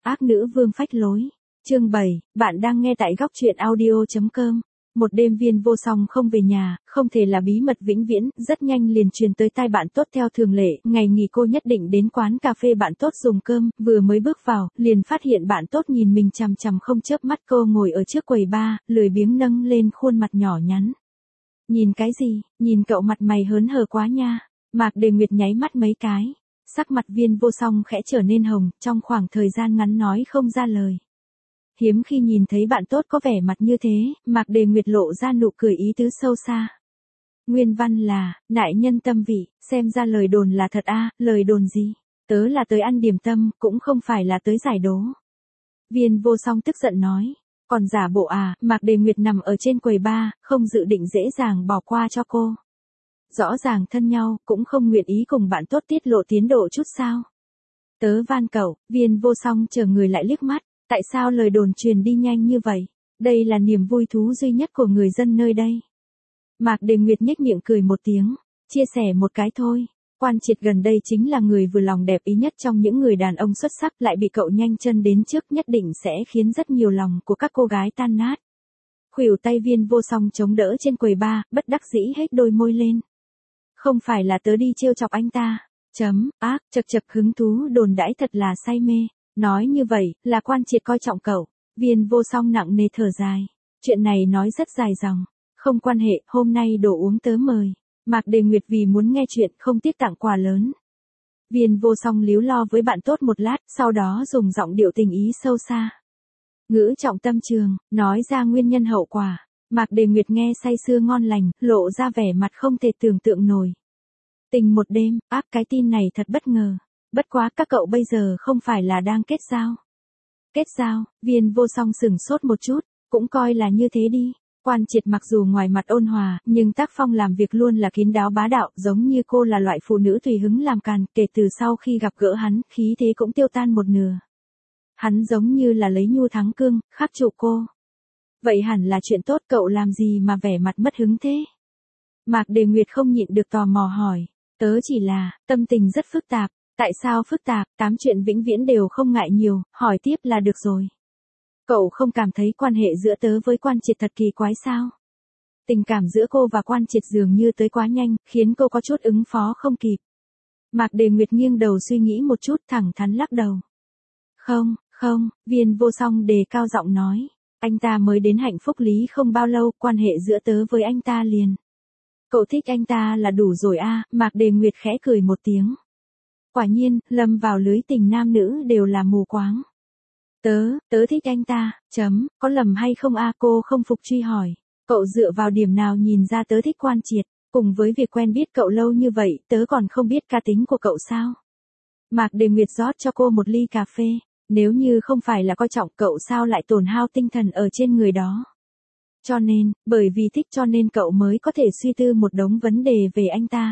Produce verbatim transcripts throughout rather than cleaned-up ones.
Ác nữ vương phách lối. Chương bảy, bạn đang nghe tại góc truyện audio chấm com. Một đêm Viên Vô Song không về nhà, không thể là bí mật vĩnh viễn, rất nhanh liền truyền tới tai bạn tốt theo thường lệ, ngày nghỉ cô nhất định đến quán cà phê bạn tốt dùng cơm, vừa mới bước vào, liền phát hiện bạn tốt nhìn mình chằm chằm không chớp mắt. Cô ngồi ở trước quầy bar, lười biếng nâng lên khuôn mặt nhỏ nhắn. Nhìn cái gì, nhìn cậu mặt mày hớn hở quá nha. Mạc Đề Nguyệt nháy mắt mấy cái. Sắc mặt Viên Vô Song khẽ trở nên hồng, trong khoảng thời gian ngắn nói không ra lời. Hiếm khi nhìn thấy bạn tốt có vẻ mặt như thế, Mạc Đề Nguyệt lộ ra nụ cười ý tứ sâu xa. Nguyên văn là, nại nhân tâm vị, xem ra lời đồn là thật a, lời đồn gì? Tớ là tới ăn điểm tâm, cũng không phải là tới giải đố. Viên Vô Song tức giận nói, còn giả bộ à? Mạc Đề Nguyệt nằm ở trên quầy bar, không dự định dễ dàng bỏ qua cho cô. Rõ ràng thân nhau, cũng không nguyện ý cùng bạn tốt tiết lộ tiến độ chút sao? Tớ van cậu. Viên Vô Song chờ người lại liếc mắt. Tại sao lời đồn truyền đi nhanh như vậy? Đây là niềm vui thú duy nhất của người dân nơi đây. Mạc Đề Nguyệt nhếch miệng cười một tiếng, chia sẻ một cái thôi. Quan Triệt gần đây chính là người vừa lòng đẹp ý nhất trong những người đàn ông xuất sắc, lại bị cậu nhanh chân đến trước, nhất định sẽ khiến rất nhiều lòng của các cô gái tan nát. Khuỷu tay Viên Vô Song chống đỡ trên quầy bar, bất đắc dĩ hết đôi môi lên. Không phải là tớ đi trêu chọc anh ta. Chấm, ác, chật chật hứng thú đồn đãi thật là say mê. Nói như vậy, là Quan Triệt coi trọng cậu. Viên Vô Song nặng nề thở dài. Chuyện này nói rất dài dòng. Không quan hệ, hôm nay đồ uống tớ mời. Mạc Đề Nguyệt vì muốn nghe chuyện không tiếc tặng quà lớn. Viên Vô Song líu lo với bạn tốt một lát, sau đó dùng giọng điệu tình ý sâu xa. Ngữ trọng tâm trường, nói ra nguyên nhân hậu quả. Mạc Đề Nguyệt nghe say sưa ngon lành, lộ ra vẻ mặt không thể tưởng tượng nổi. Tình một đêm, áp cái tin này thật bất ngờ. Bất quá các cậu bây giờ không phải là đang kết giao. Kết giao, Viên Vô Song sửng sốt một chút, cũng coi là như thế đi. Quan Triệt mặc dù ngoài mặt ôn hòa, nhưng tác phong làm việc luôn là kín đáo bá đạo, giống như cô là loại phụ nữ tùy hứng làm càn, kể từ sau khi gặp gỡ hắn, khí thế cũng tiêu tan một nửa. Hắn giống như là lấy nhu thắng cương, khắc trụ cô. Vậy hẳn là chuyện tốt, cậu làm gì mà vẻ mặt mất hứng thế? Mạc Đề Nguyệt không nhịn được tò mò hỏi, tớ chỉ là, tâm tình rất phức tạp. Tại sao phức tạp? Tám chuyện vĩnh viễn đều không ngại nhiều, hỏi tiếp là được rồi. Cậu không cảm thấy quan hệ giữa tớ với Quan Triệt thật kỳ quái sao? Tình cảm giữa cô và Quan Triệt dường như tới quá nhanh, khiến cô có chút ứng phó không kịp. Mạc Đề Nguyệt nghiêng đầu suy nghĩ một chút, thẳng thắn lắc đầu. Không, không, Viên Vô Song đề cao giọng nói. Anh ta mới đến Hạnh Phúc Lý không bao lâu, quan hệ giữa tớ với anh ta liền. Cậu thích anh ta là đủ rồi a. À, Mạc Đề Nguyệt khẽ cười một tiếng. Quả nhiên, lâm vào lưới tình nam nữ đều là mù quáng. Tớ, tớ thích anh ta, chấm, có lầm hay không a? À, cô không phục truy hỏi. Cậu dựa vào điểm nào nhìn ra tớ thích Quan Triệt, cùng với việc quen biết cậu lâu như vậy, tớ còn không biết cá tính của cậu sao? Mạc Đề Nguyệt rót cho cô một ly cà phê, nếu như không phải là coi trọng cậu sao lại tổn hao tinh thần ở trên người đó. Cho nên, bởi vì thích cho nên cậu mới có thể suy tư một đống vấn đề về anh ta.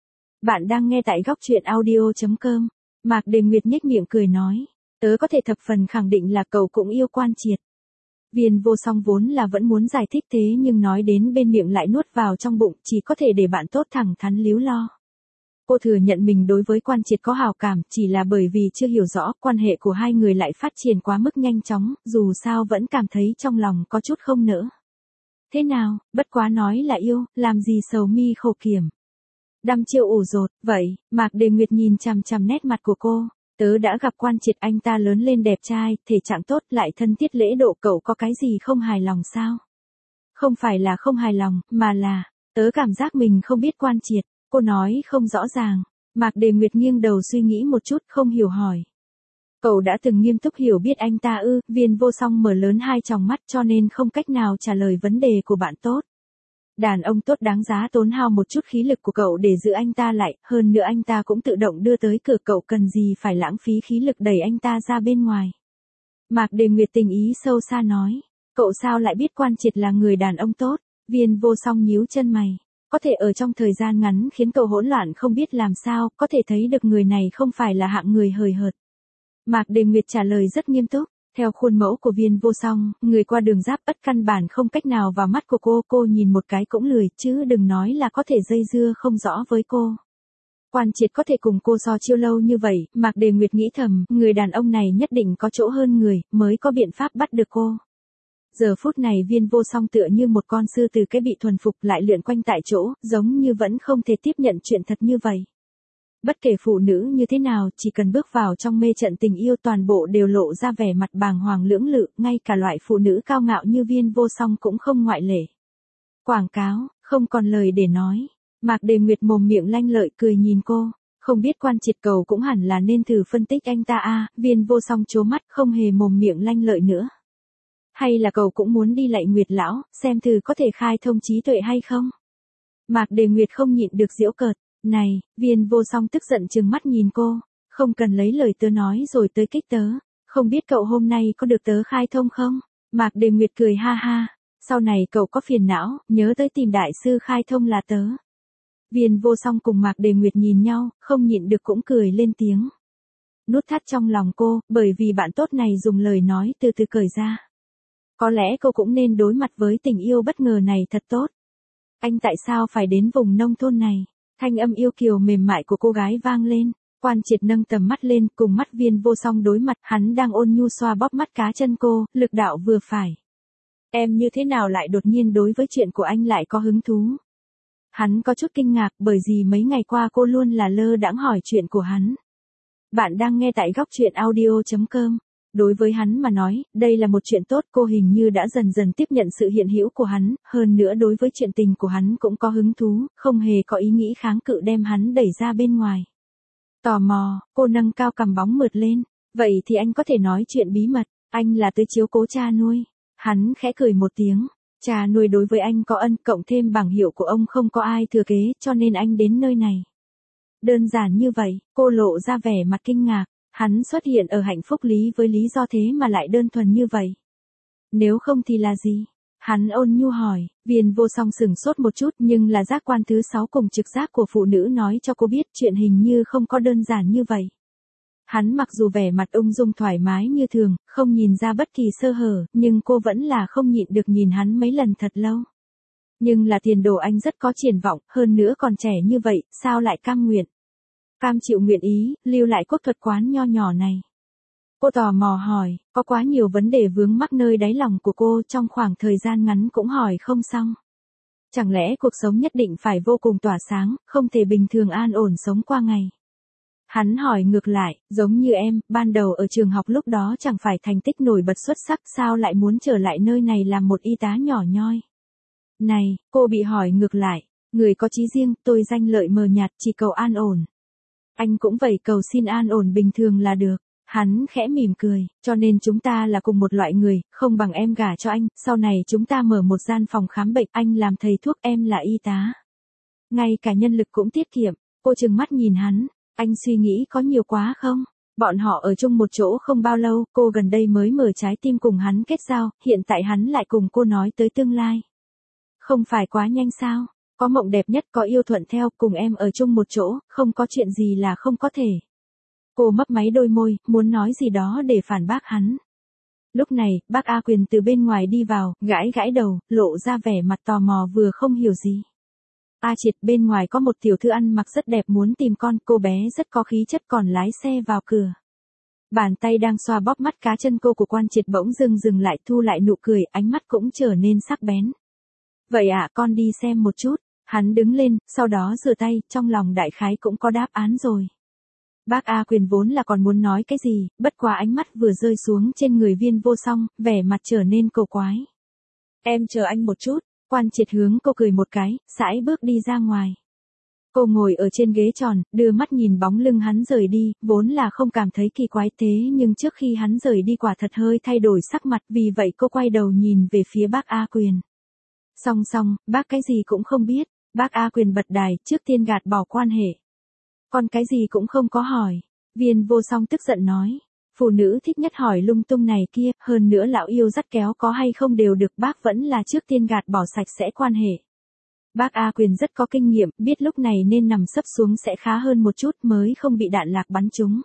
Bạn đang nghe tại góc truyện audio chấm com. Mạc Đề Nguyệt nhếch miệng cười nói. Tớ có thể thập phần khẳng định là cậu cũng yêu Quan Triệt. Viên Vô Song vốn là vẫn muốn giải thích thế nhưng nói đến bên miệng lại nuốt vào trong bụng, chỉ có thể để bạn tốt thẳng thắn líu lo. Cô thừa nhận mình đối với Quan Triệt có hào cảm, chỉ là bởi vì chưa hiểu rõ quan hệ của hai người lại phát triển quá mức nhanh chóng, dù sao vẫn cảm thấy trong lòng có chút không nỡ. Thế nào, bất quá nói là yêu, làm gì sầu mi khổ kiểm. Đăm chiêu ủ rột, vậy, Mạc Đề Nguyệt nhìn chằm chằm nét mặt của cô. Tớ đã gặp Quan Triệt, anh ta lớn lên đẹp trai, thể trạng tốt, lại thân thiết lễ độ, cậu có cái gì không hài lòng sao? Không phải là không hài lòng, mà là, tớ cảm giác mình không biết Quan Triệt. Cô nói không rõ ràng. Mạc Đề Nguyệt nghiêng đầu suy nghĩ một chút, không hiểu hỏi. Cậu đã từng nghiêm túc hiểu biết anh ta ư? Viên Vô Song mở lớn hai tròng mắt cho nên không cách nào trả lời vấn đề của bạn tốt. Đàn ông tốt đáng giá tốn hao một chút khí lực của cậu để giữ anh ta lại, hơn nữa anh ta cũng tự động đưa tới cửa, cậu cần gì phải lãng phí khí lực đẩy anh ta ra bên ngoài. Mạc Đề Nguyệt tình ý sâu xa nói, cậu sao lại biết Quan Triệt là người đàn ông tốt? Viên Vô Song nhíu chân mày, có thể ở trong thời gian ngắn khiến cậu hỗn loạn không biết làm sao, có thể thấy được người này không phải là hạng người hời hợt. Mạc Đề Nguyệt trả lời rất nghiêm túc. Theo khuôn mẫu của Viên Vô Song, người qua đường giáp ất căn bản không cách nào vào mắt của cô, cô nhìn một cái cũng lười, chứ đừng nói là có thể dây dưa không rõ với cô. Quan Triệt có thể cùng cô so chiêu lâu như vậy, Mạc Đề Nguyệt nghĩ thầm, người đàn ông này nhất định có chỗ hơn người, mới có biện pháp bắt được cô. Giờ phút này Viên Vô Song tựa như một con sư từ cái bị thuần phục lại lượn quanh tại chỗ, giống như vẫn không thể tiếp nhận chuyện thật như vậy. Bất kể phụ nữ như thế nào, chỉ cần bước vào trong mê trận tình yêu toàn bộ đều lộ ra vẻ mặt bàng hoàng lưỡng lự, ngay cả loại phụ nữ cao ngạo như Viên Vô Song cũng không ngoại lệ. Quảng cáo, không còn lời để nói. Mạc Đề Nguyệt mồm miệng lanh lợi cười nhìn cô, không biết Quan Triệt cầu cũng hẳn là nên thử phân tích anh ta a. Viên Vô Song trố mắt không hề mồm miệng lanh lợi nữa. Hay là cậu cũng muốn đi lạy Nguyệt lão, xem thử có thể khai thông trí tuệ hay không? Mạc Đề Nguyệt không nhịn được giễu cợt, này, Viên Vô Song tức giận trừng mắt nhìn cô, không cần lấy lời tớ nói rồi tới kích tớ, không biết cậu hôm nay có được tớ khai thông không? Mạc Đề Nguyệt cười ha ha, sau này cậu có phiền não, nhớ tới tìm đại sư khai thông là tớ. Viên Vô Song cùng Mạc Đề Nguyệt nhìn nhau, không nhịn được cũng cười lên tiếng. Nút thắt trong lòng cô, bởi vì bạn tốt này dùng lời nói từ từ cởi ra. Có lẽ cô cũng nên đối mặt với tình yêu bất ngờ này thật tốt. Anh tại sao phải đến vùng nông thôn này? Thanh âm yêu kiều mềm mại của cô gái vang lên. Quan Triệt nâng tầm mắt lên, cùng mắt Viên Vô Song đối mặt, hắn đang ôn nhu xoa bóp mắt cá chân cô, lực đạo vừa phải. Em như thế nào lại đột nhiên đối với chuyện của anh lại có hứng thú? Hắn có chút kinh ngạc bởi vì mấy ngày qua cô luôn là lơ đãng hỏi chuyện của hắn. Bạn đang nghe tại góc truyện audio chấm com. Đối với hắn mà nói, đây là một chuyện tốt, cô hình như đã dần dần tiếp nhận sự hiện hữu của hắn, hơn nữa đối với chuyện tình của hắn cũng có hứng thú, không hề có ý nghĩ kháng cự đem hắn đẩy ra bên ngoài. Tò mò, cô nâng cao cằm bóng mượt lên, vậy thì anh có thể nói chuyện bí mật, anh là tới chiếu cố cha nuôi. Hắn khẽ cười một tiếng, cha nuôi đối với anh có ân, cộng thêm bảng hiệu của ông không có ai thừa kế, cho nên anh đến nơi này. Đơn giản như vậy, cô lộ ra vẻ mặt kinh ngạc. Hắn xuất hiện ở Hạnh Phúc Lý với lý do thế mà lại đơn thuần như vậy. Nếu không thì là gì? Hắn ôn nhu hỏi. Viên Vô Song sừng sốt một chút, nhưng là giác quan thứ sáu cùng trực giác của phụ nữ nói cho cô biết chuyện hình như không có đơn giản như vậy. Hắn mặc dù vẻ mặt ung dung thoải mái như thường, không nhìn ra bất kỳ sơ hở, nhưng cô vẫn là không nhịn được nhìn hắn mấy lần thật lâu. Nhưng là tiền đồ anh rất có triển vọng, hơn nữa còn trẻ như vậy, sao lại cam nguyện? Cam chịu nguyện ý, lưu lại quốc thuật quán nho nhỏ này. Cô tò mò hỏi, có quá nhiều vấn đề vướng mắc nơi đáy lòng của cô trong khoảng thời gian ngắn cũng hỏi không xong. Chẳng lẽ cuộc sống nhất định phải vô cùng tỏa sáng, không thể bình thường an ổn sống qua ngày? Hắn hỏi ngược lại, giống như em, ban đầu ở trường học lúc đó chẳng phải thành tích nổi bật xuất sắc, sao lại muốn trở lại nơi này làm một y tá nhỏ nhoi? Này, cô bị hỏi ngược lại, người có chí riêng, tôi danh lợi mờ nhạt, chỉ cầu an ổn. Anh cũng vậy, cầu xin an ổn bình thường là được. Hắn khẽ mỉm cười, cho nên chúng ta là cùng một loại người, không bằng em gả cho anh, sau này chúng ta mở một gian phòng khám bệnh, anh làm thầy thuốc, em là y tá. Ngay cả nhân lực cũng tiết kiệm. Cô trừng mắt nhìn hắn, anh suy nghĩ có nhiều quá không? Bọn họ ở chung một chỗ không bao lâu, cô gần đây mới mở trái tim cùng hắn kết giao, hiện tại hắn lại cùng cô nói tới tương lai. Không phải quá nhanh sao? Có mộng đẹp nhất, có yêu thuận theo, cùng em ở chung một chỗ, không có chuyện gì là không có thể. Cô mấp máy đôi môi, muốn nói gì đó để phản bác hắn. Lúc này, bác A Quyền từ bên ngoài đi vào, gãi gãi đầu, lộ ra vẻ mặt tò mò vừa không hiểu gì. A Triệt, bên ngoài có một tiểu thư ăn mặc rất đẹp muốn tìm con, cô bé rất có khí chất còn lái xe vào cửa. Bàn tay đang xoa bóp mắt cá chân cô của Quan Triệt bỗng dừng dừng lại, thu lại nụ cười, ánh mắt cũng trở nên sắc bén. Vậy ạ, à, con đi xem một chút. Hắn đứng lên, sau đó rửa tay, trong lòng đại khái cũng có đáp án rồi. Bác A Quyền vốn là còn muốn nói cái gì, bất quá ánh mắt vừa rơi xuống trên người Viên Vô Song, vẻ mặt trở nên cầu quái. Em chờ anh một chút. Quan Triệt hướng cô cười một cái, sải bước đi ra ngoài. Cô ngồi ở trên ghế tròn, đưa mắt nhìn bóng lưng hắn rời đi, vốn là không cảm thấy kỳ quái thế nhưng trước khi hắn rời đi quả thật hơi thay đổi sắc mặt, vì vậy cô quay đầu nhìn về phía bác A Quyền. Song song, bác cái gì cũng không biết. Bác A Quyền bật đài, trước tiên gạt bỏ quan hệ. Con cái gì cũng không có hỏi. Viên Vô Song tức giận nói. Phụ nữ thích nhất hỏi lung tung này kia, hơn nữa lão yêu dắt kéo có hay không đều được, bác vẫn là trước tiên gạt bỏ sạch sẽ quan hệ. Bác A Quyền rất có kinh nghiệm, biết lúc này nên nằm sấp xuống sẽ khá hơn một chút mới không bị đạn lạc bắn trúng.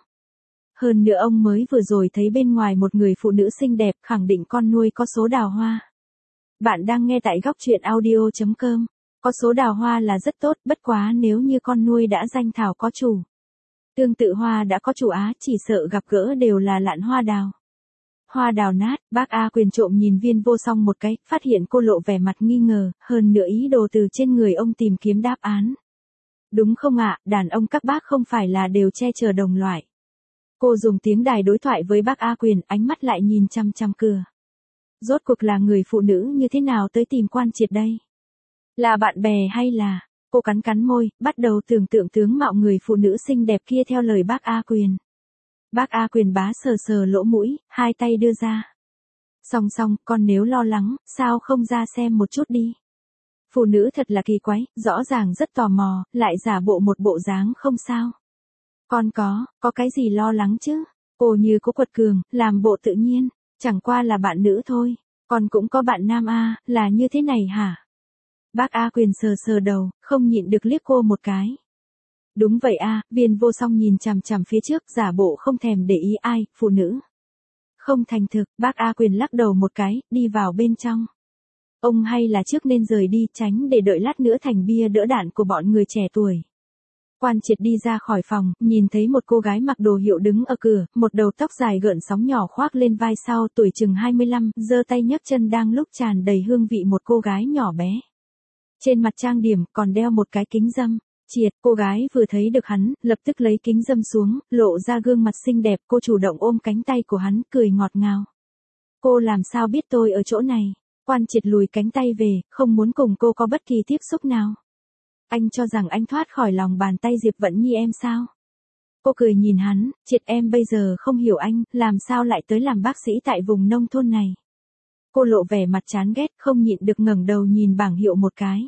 Hơn nữa ông mới vừa rồi thấy bên ngoài một người phụ nữ xinh đẹp, khẳng định con nuôi có số đào hoa. Bạn đang nghe tại góc truyện audio chấm com. Có số đào hoa là rất tốt, bất quá nếu như con nuôi đã danh thảo có chủ. Tương tự hoa đã có chủ á, chỉ sợ gặp gỡ đều là lạn hoa đào. Hoa đào nát, bác A Quyền trộm nhìn Viên Vô Song một cái, phát hiện cô lộ vẻ mặt nghi ngờ, hơn nữa ý đồ từ trên người ông tìm kiếm đáp án. Đúng không ạ, đàn ông các bác không phải là đều che chở đồng loại. Cô dùng tiếng đài đối thoại với bác A Quyền, ánh mắt lại nhìn chăm chăm cửa. Rốt cuộc là người phụ nữ như thế nào tới tìm Quan Triệt đây? Là bạn bè hay là... Cô cắn cắn môi, bắt đầu tưởng tượng tướng mạo người phụ nữ xinh đẹp kia theo lời bác A Quyền. Bác A Quyền bá sờ sờ lỗ mũi, hai tay đưa ra. Song song, con nếu lo lắng, sao không ra xem một chút đi. Phụ nữ thật là kỳ quái, rõ ràng rất tò mò, lại giả bộ một bộ dáng không sao. Con có, có cái gì lo lắng chứ? Cô như cố quật cường, làm bộ tự nhiên, chẳng qua là bạn nữ thôi. Con cũng có bạn nam a, là như thế này hả? Bác A Quyền sờ sờ đầu, không nhịn được liếc cô một cái. Đúng vậy a, Viên Vô Song nhìn chằm chằm phía trước, giả bộ không thèm để ý ai, phụ nữ. Không thành thực, bác A Quyền lắc đầu một cái, đi vào bên trong. Ông hay là trước nên rời đi, tránh để đợi lát nữa thành bia đỡ đạn của bọn người trẻ tuổi. Quan Triệt đi ra khỏi phòng, nhìn thấy một cô gái mặc đồ hiệu đứng ở cửa, một đầu tóc dài gợn sóng nhỏ khoác lên vai sau, tuổi chừng hai mươi lăm, giơ tay nhấc chân đang lúc tràn đầy hương vị một cô gái nhỏ bé. Trên mặt trang điểm còn đeo một cái kính râm. Triệt, cô gái vừa thấy được hắn, lập tức lấy kính râm xuống, lộ ra gương mặt xinh đẹp, cô chủ động ôm cánh tay của hắn, cười ngọt ngào. Cô làm sao biết tôi ở chỗ này? Quan Triệt lùi cánh tay về, không muốn cùng cô có bất kỳ tiếp xúc nào. Anh cho rằng anh thoát khỏi lòng bàn tay Diệp Vận Nhi em sao? Cô cười nhìn hắn, Triệt em bây giờ không hiểu anh, làm sao lại tới làm bác sĩ tại vùng nông thôn này? Cô lộ vẻ mặt chán ghét, không nhịn được ngẩng đầu nhìn bảng hiệu một cái.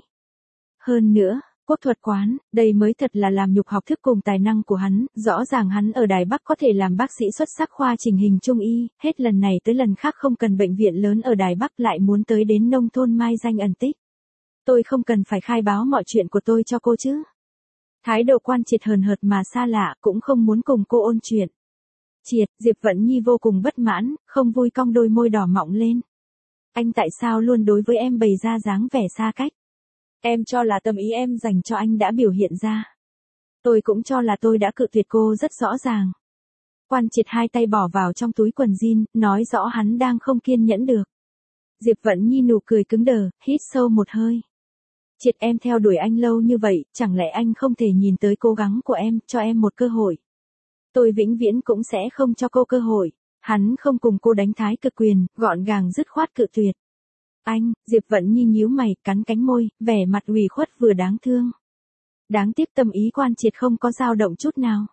Hơn nữa, quốc thuật quán, đây mới thật là làm nhục học thức cùng tài năng của hắn, rõ ràng hắn ở Đài Bắc có thể làm bác sĩ xuất sắc khoa chỉnh hình trung y, hết lần này tới lần khác không cần bệnh viện lớn ở Đài Bắc lại muốn tới đến nông thôn mai danh ẩn tích. Tôi không cần phải khai báo mọi chuyện của tôi cho cô chứ. Thái độ Quan Triệt hờn hợt mà xa lạ, cũng không muốn cùng cô ôn chuyện. Triệt, Diệp Vận Nhi vô cùng bất mãn, không vui cong đôi môi đỏ mọng lên. Anh tại sao luôn đối với em bày ra dáng vẻ xa cách? Em cho là tâm ý em dành cho anh đã biểu hiện ra. Tôi cũng cho là tôi đã cự tuyệt cô rất rõ ràng. Quan Triệt hai tay bỏ vào trong túi quần jean, nói rõ hắn đang không kiên nhẫn được. Diệp Vận Nhi nụ cười cứng đờ, hít sâu một hơi. Triệt em theo đuổi anh lâu như vậy, chẳng lẽ anh không thể nhìn tới cố gắng của em, cho em một cơ hội. Tôi vĩnh viễn cũng sẽ không cho cô cơ hội. Hắn không cùng cô đánh thái cực quyền, gọn gàng dứt khoát cự tuyệt. Anh, Diệp Vận Nhi nhíu mày, cắn cánh môi, vẻ mặt ủy khuất vừa đáng thương. Đáng tiếc tâm ý Quan Triệt không có dao động chút nào.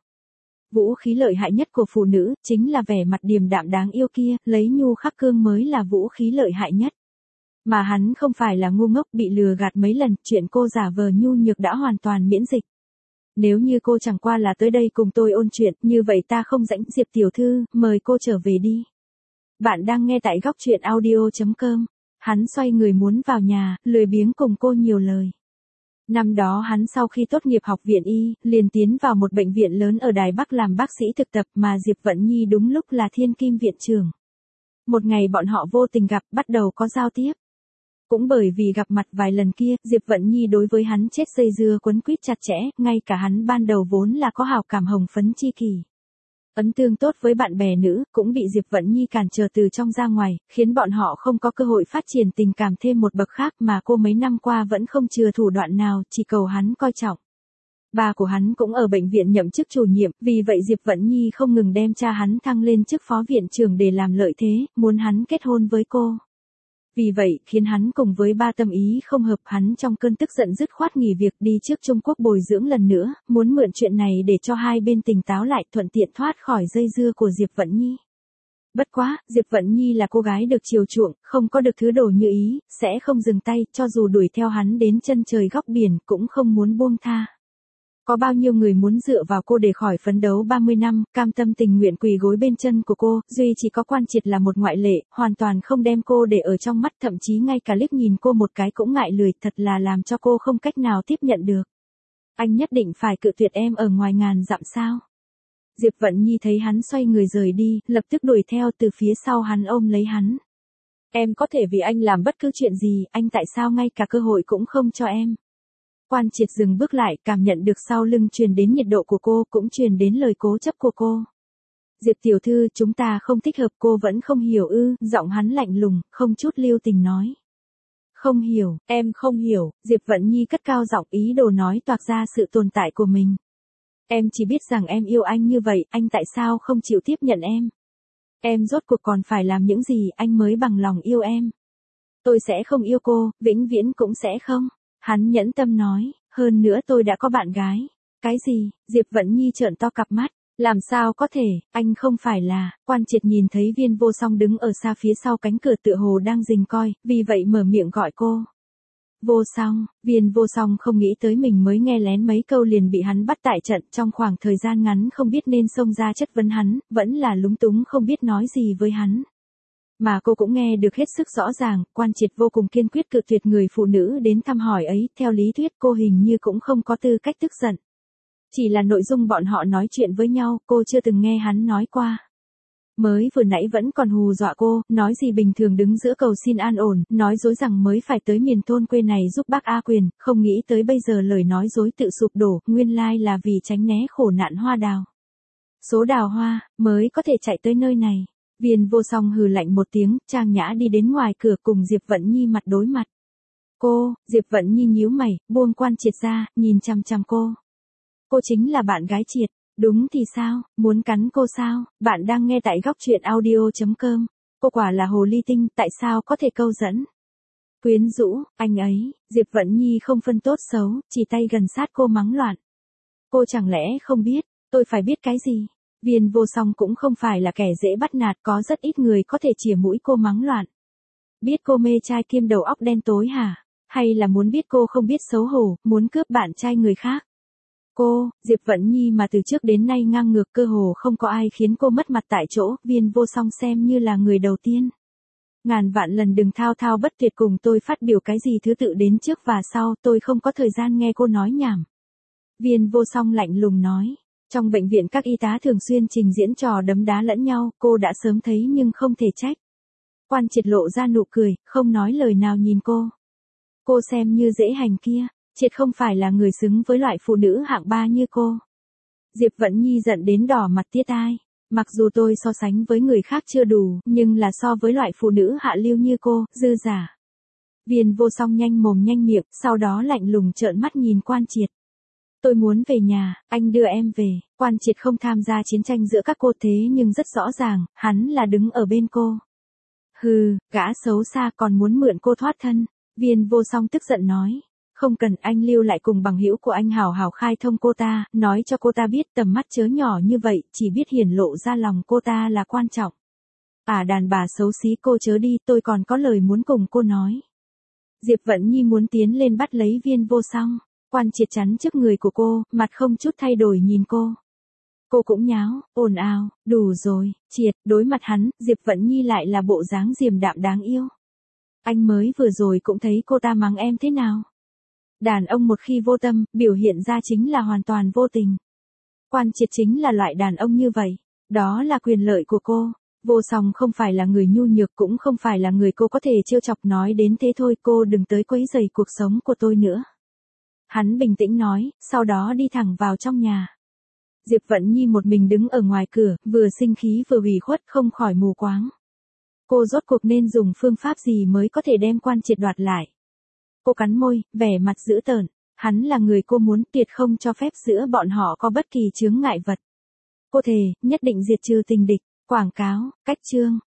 Vũ khí lợi hại nhất của phụ nữ, chính là vẻ mặt điềm đạm đáng yêu kia, lấy nhu khắc cương mới là vũ khí lợi hại nhất. Mà hắn không phải là ngu ngốc bị lừa gạt mấy lần, chuyện cô giả vờ nhu nhược đã hoàn toàn miễn dịch. Nếu như cô chẳng qua là tới đây cùng tôi ôn chuyện, như vậy ta không rảnh. Diệp tiểu thư, mời cô trở về đi. Bạn đang nghe tại góc truyện audio chấm com. Hắn xoay người muốn vào nhà, lười biếng cùng cô nhiều lời. Năm đó hắn sau khi tốt nghiệp học viện y, liền tiến vào một bệnh viện lớn ở Đài Bắc làm bác sĩ thực tập mà Diệp Vận Nhi đúng lúc là thiên kim viện trưởng. Một ngày bọn họ vô tình gặp, bắt đầu có giao tiếp. Cũng bởi vì gặp mặt vài lần kia, Diệp Vận Nhi đối với hắn chết dây dưa quấn quýt chặt chẽ, ngay cả hắn ban đầu vốn là có hào cảm hồng phấn chi kỳ. Ấn tương tốt với bạn bè nữ, cũng bị Diệp Vận Nhi cản trở từ trong ra ngoài, khiến bọn họ không có cơ hội phát triển tình cảm thêm một bậc khác mà cô mấy năm qua vẫn không chừa thủ đoạn nào, chỉ cầu hắn coi trọng. Ba của hắn cũng ở bệnh viện nhậm chức chủ nhiệm, vì vậy Diệp Vận Nhi không ngừng đem cha hắn thăng lên chức phó viện trưởng để làm lợi thế, muốn hắn kết hôn với cô. Vì vậy, khiến hắn cùng với ba tâm ý không hợp, hắn trong cơn tức giận dứt khoát nghỉ việc đi trước Trung Quốc bồi dưỡng lần nữa, muốn mượn chuyện này để cho hai bên tỉnh táo lại, thuận tiện thoát khỏi dây dưa của Diệp Vận Nhi. Bất quá, Diệp Vận Nhi là cô gái được chiều chuộng, không có được thứ đồ như ý, sẽ không dừng tay, cho dù đuổi theo hắn đến chân trời góc biển, cũng không muốn buông tha. Có bao nhiêu người muốn dựa vào cô để khỏi phấn đấu ba mươi năm, cam tâm tình nguyện quỳ gối bên chân của cô, duy chỉ có Quan Triệt là một ngoại lệ, hoàn toàn không đem cô để ở trong mắt, thậm chí ngay cả liếc nhìn cô một cái cũng ngại lười, thật là làm cho cô không cách nào tiếp nhận được. Anh nhất định phải cự tuyệt em ở ngoài ngàn dặm sao? Diệp Vận Nhi thấy hắn xoay người rời đi, lập tức đuổi theo từ phía sau hắn ôm lấy hắn. Em có thể vì anh làm bất cứ chuyện gì, anh tại sao ngay cả cơ hội cũng không cho em? Quan Triệt dừng bước lại, cảm nhận được sau lưng truyền đến nhiệt độ của cô, cũng truyền đến lời cố chấp của cô. Diệp tiểu thư, chúng ta không thích hợp, cô vẫn không hiểu ư? Giọng hắn lạnh lùng, không chút lưu tình nói. Không hiểu, em không hiểu. Diệp Vận Nhi cất cao giọng, ý đồ nói toạc ra sự tồn tại của mình. Em chỉ biết rằng em yêu anh như vậy, anh tại sao không chịu tiếp nhận em? Em rốt cuộc còn phải làm những gì anh mới bằng lòng yêu em? Tôi sẽ không yêu cô, vĩnh viễn cũng sẽ không. Hắn nhẫn tâm nói, hơn nữa tôi đã có bạn gái. Cái gì? Diệp Vận Nhi trợn to cặp mắt. Làm sao có thể, anh không phải là. Quan Triệt nhìn thấy Viên Vô Song đứng ở xa phía sau cánh cửa tựa hồ đang rình coi, vì vậy mở miệng gọi cô. Vô Song. Viên Vô Song không nghĩ tới mình mới nghe lén mấy câu liền bị hắn bắt tại trận, trong khoảng thời gian ngắn không biết nên xông ra chất vấn hắn, vẫn là lúng túng không biết nói gì với hắn. Mà cô cũng nghe được hết sức rõ ràng, Quan Triệt vô cùng kiên quyết cự tuyệt người phụ nữ đến thăm hỏi ấy, theo lý thuyết cô hình như cũng không có tư cách tức giận. Chỉ là nội dung bọn họ nói chuyện với nhau, cô chưa từng nghe hắn nói qua. Mới vừa nãy vẫn còn hù dọa cô, nói gì bình thường đứng giữa cầu xin an ổn, nói dối rằng mới phải tới miền thôn quê này giúp bác A Quyền, không nghĩ tới bây giờ lời nói dối tự sụp đổ, nguyên lai là vì tránh né khổ nạn hoa đào. Số đào hoa, mới có thể chạy tới nơi này. Viên Vô Song hừ lạnh một tiếng, trang nhã đi đến ngoài cửa cùng Diệp Vận Nhi mặt đối mặt. Cô, Diệp Vận Nhi nhíu mày, buông Quan Triệt ra, nhìn chằm chằm cô. Cô chính là bạn gái Triệt, đúng thì sao, muốn cắn cô sao? Bạn đang nghe tại góc truyện audio chấm com. Cô quả là hồ ly tinh, tại sao có thể câu dẫn? Quyến rũ, anh ấy, Diệp Vận Nhi không phân tốt xấu, chỉ tay gần sát cô mắng loạn. Cô chẳng lẽ không biết, tôi phải biết cái gì? Viên Vô Song cũng không phải là kẻ dễ bắt nạt, có rất ít người có thể chìa mũi cô mắng loạn. Biết cô mê trai kim đầu óc đen tối hả? Hay là muốn biết cô không biết xấu hổ, muốn cướp bạn trai người khác? Cô, Diệp Vận Nhi mà từ trước đến nay ngang ngược cơ hồ không có ai khiến cô mất mặt tại chỗ, Viên Vô Song xem như là người đầu tiên. Ngàn vạn lần đừng thao thao bất tuyệt cùng tôi phát biểu cái gì thứ tự đến trước và sau, tôi không có thời gian nghe cô nói nhảm. Viên Vô Song lạnh lùng nói. Trong bệnh viện các y tá thường xuyên trình diễn trò đấm đá lẫn nhau, cô đã sớm thấy nhưng không thể trách. Quan Triệt lộ ra nụ cười, không nói lời nào nhìn cô. Cô xem như dễ hành kia, Triệt không phải là người xứng với loại phụ nữ hạng ba như cô. Diệp Vận Nhi giận đến đỏ mặt tía tai. Mặc dù tôi so sánh với người khác chưa đủ, nhưng là so với loại phụ nữ hạ lưu như cô, dư giả. Viên Vô Song nhanh mồm nhanh miệng, sau đó lạnh lùng trợn mắt nhìn Quan Triệt. Tôi muốn về nhà, anh đưa em về. Quan Triệt không tham gia chiến tranh giữa các cô thế nhưng rất rõ ràng, hắn là đứng ở bên cô. Hừ, gã xấu xa còn muốn mượn cô thoát thân. Viên Vô Song tức giận nói. Không cần, anh lưu lại cùng bằng hữu của anh hào hào khai thông cô ta, nói cho cô ta biết tầm mắt chớ nhỏ như vậy, chỉ biết hiển lộ ra lòng cô ta là quan trọng. À đàn bà xấu xí, cô chớ đi, tôi còn có lời muốn cùng cô nói. Diệp Vận Nhi muốn tiến lên bắt lấy Viên Vô Song. Quan Triệt chắn trước người của cô, mặt không chút thay đổi nhìn cô. Cô cũng nháo, ồn ào, đủ rồi, Triệt, đối mặt hắn, Diệp Vận Nhi lại là bộ dáng điềm đạm đáng yêu. Anh mới vừa rồi cũng thấy cô ta mắng em thế nào. Đàn ông một khi vô tâm, biểu hiện ra chính là hoàn toàn vô tình. Quan Triệt chính là loại đàn ông như vậy. Đó là quyền lợi của cô. Vô Song không phải là người nhu nhược, cũng không phải là người cô có thể trêu chọc, nói đến thế thôi, cô đừng tới quấy rầy cuộc sống của tôi nữa. Hắn bình tĩnh nói, sau đó đi thẳng vào trong nhà. Diệp Vận Nhi một mình đứng ở ngoài cửa, vừa sinh khí vừa ủy khuất, không khỏi mù quáng. Cô rốt cuộc nên dùng phương pháp gì mới có thể đem Quan Triệt đoạt lại. Cô cắn môi, vẻ mặt dữ tợn. Hắn là người cô muốn, tuyệt không cho phép giữa bọn họ có bất kỳ chướng ngại vật. Cô thề, nhất định diệt trừ tình địch. Quảng cáo, cách chương.